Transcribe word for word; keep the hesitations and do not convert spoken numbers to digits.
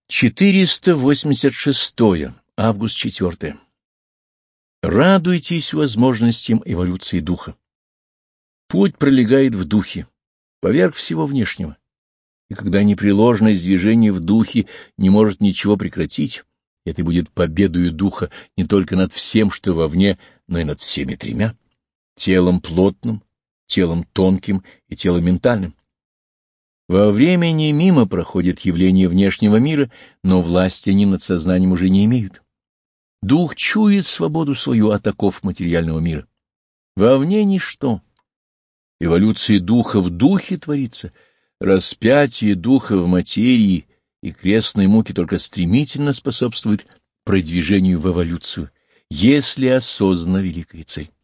четыреста восемьдесят шестое. Август четвёртое. Радуйтесь возможностям эволюции духа. Путь пролегает в духе, поверх всего внешнего. И когда непреложность движения в духе не может ничего прекратить, это будет победою духа не только над всем, что вовне, но и над всеми тремя — телом плотным, телом тонким и телом ментальным. Во времени мимо проходят явления внешнего мира, но власти они над сознанием уже не имеют. Дух чует свободу свою от оков материального мира. Вовне ничто. Эволюция духа в духе творится. Распятие духа в материи и крестные муки только стремительно способствуют продвижению в эволюцию, если осознана великая цель.